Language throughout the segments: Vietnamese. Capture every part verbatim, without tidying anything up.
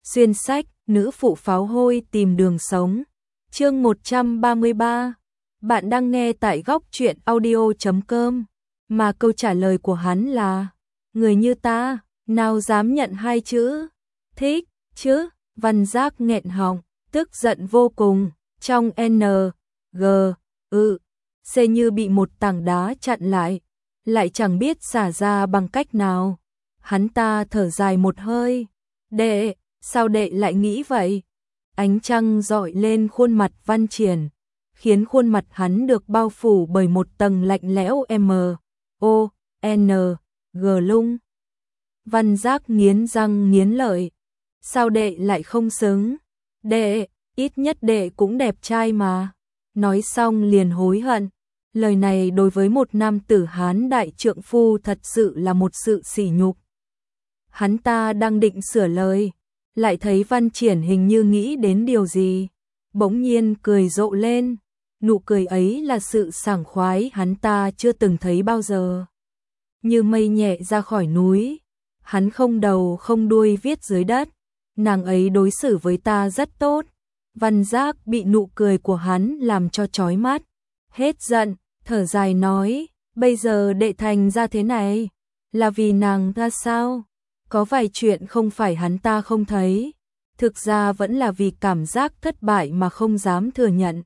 Xuyên sách, nữ phụ pháo hôi tìm đường sống. Chương một trăm ba mươi ba. Bạn đang nghe tại góc truyện audio chấm com. Mà câu trả lời của hắn là: người như ta, nào dám nhận hai chữ. Thích, chứ? Văn Giác nghẹn họng, tức giận vô cùng. Trong N, G, ư, C như bị một tảng đá chặn lại, lại chẳng biết xả ra bằng cách nào. Hắn ta thở dài một hơi. Đệ, sao đệ lại nghĩ vậy? Ánh trăng rọi lên khuôn mặt Văn Triển, khiến khuôn mặt hắn được bao phủ bởi một tầng lạnh lẽo M, O, N, G lung. Văn Giác nghiến răng nghiến lợi. Sao đệ lại không xứng? Đệ, ít nhất đệ cũng đẹp trai mà. Nói xong liền hối hận. Lời này đối với một nam tử Hán đại trượng phu thật sự là một sự sỉ nhục. Hắn ta đang định sửa lời, lại thấy Văn Triển hình như nghĩ đến điều gì, bỗng nhiên cười rộ lên. Nụ cười ấy là sự sảng khoái hắn ta chưa từng thấy bao giờ. Như mây nhẹ ra khỏi núi, hắn không đầu không đuôi viết dưới đất. Nàng ấy đối xử với ta rất tốt. Văn Giác bị nụ cười của hắn làm cho chói mắt, hết giận, thở dài nói: bây giờ đệ thành ra thế này, là vì nàng ta sao? Có vài chuyện không phải hắn ta không thấy, thực ra vẫn là vì cảm giác thất bại mà không dám thừa nhận.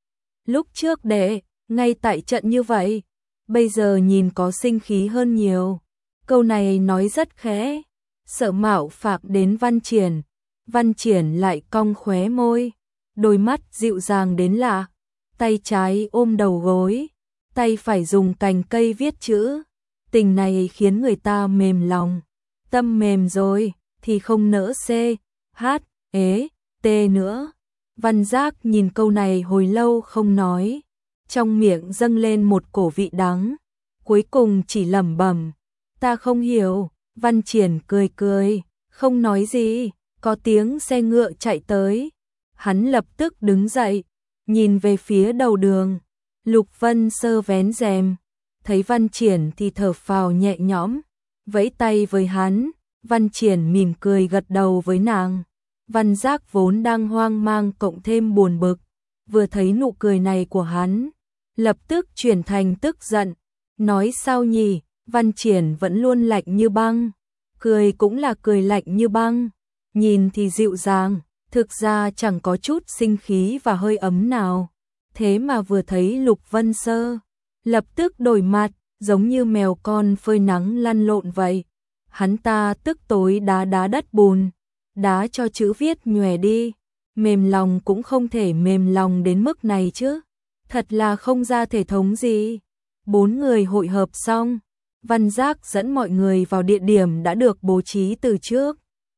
Lúc trước đệ, ngay tại trận như vậy, bây giờ nhìn có sinh khí hơn nhiều. Câu này nói rất khẽ, sợ mạo phạm đến Văn Triển. Văn Triển lại cong khóe môi, đôi mắt dịu dàng đến lạ, tay trái ôm đầu gối, tay phải dùng cành cây viết chữ. Tình này khiến người ta mềm lòng. Tâm mềm rồi thì không nỡ C, H, ế, T nữa. Văn Giác nhìn câu này hồi lâu không nói, trong miệng dâng lên một cổ vị đắng, cuối cùng chỉ lẩm bẩm: ta không hiểu. Văn Triển cười cười, không nói gì. Có tiếng xe ngựa chạy tới, hắn lập tức đứng dậy, nhìn về phía đầu đường. Lục Vân Sơ vén rèm, thấy Văn Triển thì thở phào nhẹ nhõm, vẫy tay với hắn. Văn Triển mỉm cười gật đầu với nàng. Văn Giác vốn đang hoang mang cộng thêm buồn bực, vừa thấy nụ cười này của hắn, lập tức chuyển thành tức giận. Nói sao nhỉ, Văn Triển vẫn luôn lạnh như băng, cười cũng là cười lạnh như băng, nhìn thì dịu dàng, thực ra chẳng có chút sinh khí và hơi ấm nào. Thế mà vừa thấy Lục Vân Sơ, lập tức đổi mặt, giống như mèo con phơi nắng lăn lộn vậy. Hắn ta tức tối đá đá đất bùn, đá cho chữ viết nhòe đi. Mềm lòng cũng không thể mềm lòng đến mức này chứ, thật là không ra thể thống gì. Bốn người hội hợp xong, Văn Giác dẫn mọi người vào địa điểm đã được bố trí từ trước.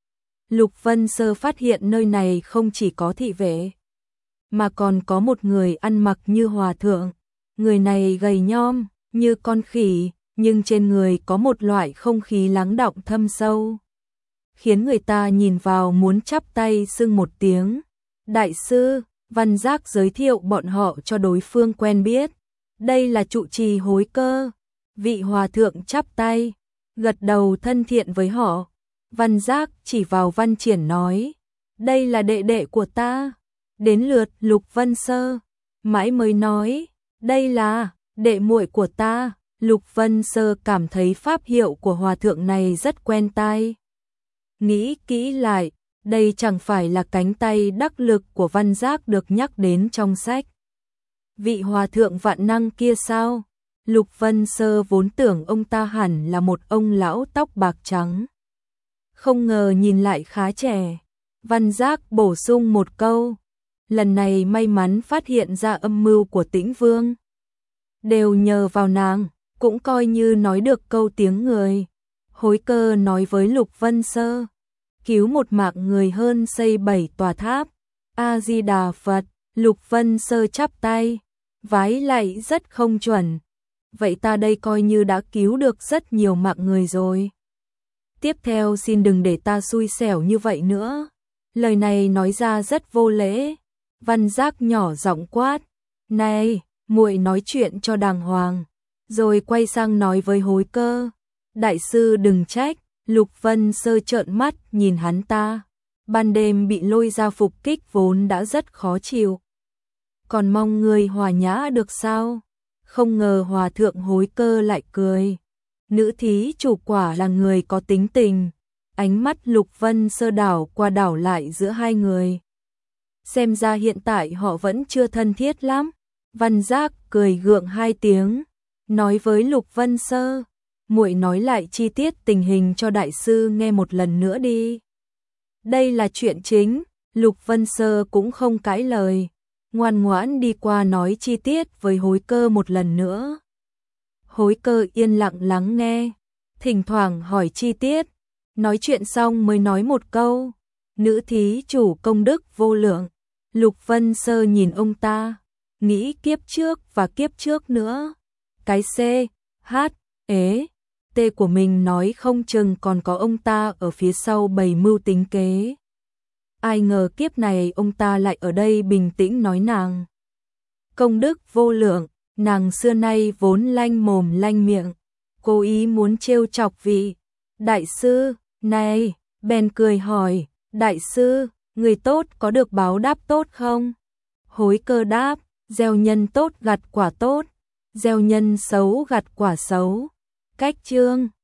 Lục Vân Sơ phát hiện nơi này không chỉ có thị vệ, mà còn có một người ăn mặc như hòa thượng. Người này gầy nhom như con khỉ, nhưng trên người có một loại không khí lắng đọng thâm sâu, khiến người ta nhìn vào muốn chắp tay xưng một tiếng. Đại sư, Văn Giác giới thiệu bọn họ cho đối phương quen biết. Đây là trụ trì Hối Cơ. Vị hòa thượng chắp tay, gật đầu thân thiện với họ. Văn Giác chỉ vào Văn Triển nói: đây là đệ đệ của ta. Đến lượt Lục Vân Sơ, mãi mới nói: đây là đệ muội của ta. Lục Vân Sơ cảm thấy pháp hiệu của hòa thượng này rất quen tai. Nghĩ kỹ lại, đây chẳng phải là cánh tay đắc lực của Văn Giác được nhắc đến trong sách. Vị hòa thượng vạn năng kia sao? Lục Vân Sơ vốn tưởng ông ta hẳn là một ông lão tóc bạc trắng, không ngờ nhìn lại khá trẻ. Văn Giác bổ sung một câu: lần này may mắn phát hiện ra âm mưu của Tĩnh Vương, đều nhờ vào nàng, cũng coi như nói được câu tiếng người. Hối Cơ nói với Lục Vân Sơ: cứu một mạng người hơn xây bảy tòa tháp. A Di Đà Phật. Lục Vân Sơ chắp tay, vái lạy rất không chuẩn. Vậy ta đây coi như đã cứu được rất nhiều mạng người rồi. Tiếp theo xin đừng để ta xui xẻo như vậy nữa. Lời này nói ra rất vô lễ. Văn Giác nhỏ giọng quát: này, muội nói chuyện cho đàng hoàng. Rồi quay sang nói với Hối Cơ: đại sư đừng trách. Lục Vân Sơ trợn mắt nhìn hắn ta. ban đêm bị lôi ra phục kích vốn đã rất khó chịu. Còn mong người hòa nhã được sao? Không ngờ hòa thượng Hối Cơ lại cười. Nữ thí chủ quả là người có tính tình. Ánh mắt Lục Vân Sơ đảo qua đảo lại giữa hai người. Xem ra hiện tại họ vẫn chưa thân thiết lắm. Văn Giác cười gượng hai tiếng, nói với Lục Vân Sơ, muội nói lại chi tiết tình hình cho đại sư nghe một lần nữa đi. Đây là chuyện chính, Lục Vân Sơ cũng không cãi lời, ngoan ngoãn đi qua nói chi tiết với Hối Cơ một lần nữa. Hối Cơ yên lặng lắng nghe, thỉnh thoảng hỏi chi tiết, nói chuyện xong mới nói một câu, nữ thí chủ công đức vô lượng. Lục Vân Sơ nhìn ông ta, nghĩ kiếp trước và kiếp trước nữa. Cái C, H, ế, T của mình nói không chừng còn có ông ta ở phía sau bày mưu tính kế. Ai ngờ kiếp này ông ta lại ở đây bình tĩnh nói nàng. Công đức vô lượng, nàng xưa nay vốn lanh mồm lanh miệng, cố ý muốn trêu chọc vị đại sư này, bèn cười hỏi, đại sư, người tốt có được báo đáp tốt không? Hối Cơ đáp, gieo nhân tốt gặt quả tốt, gieo nhân xấu gặt quả xấu. Cách chương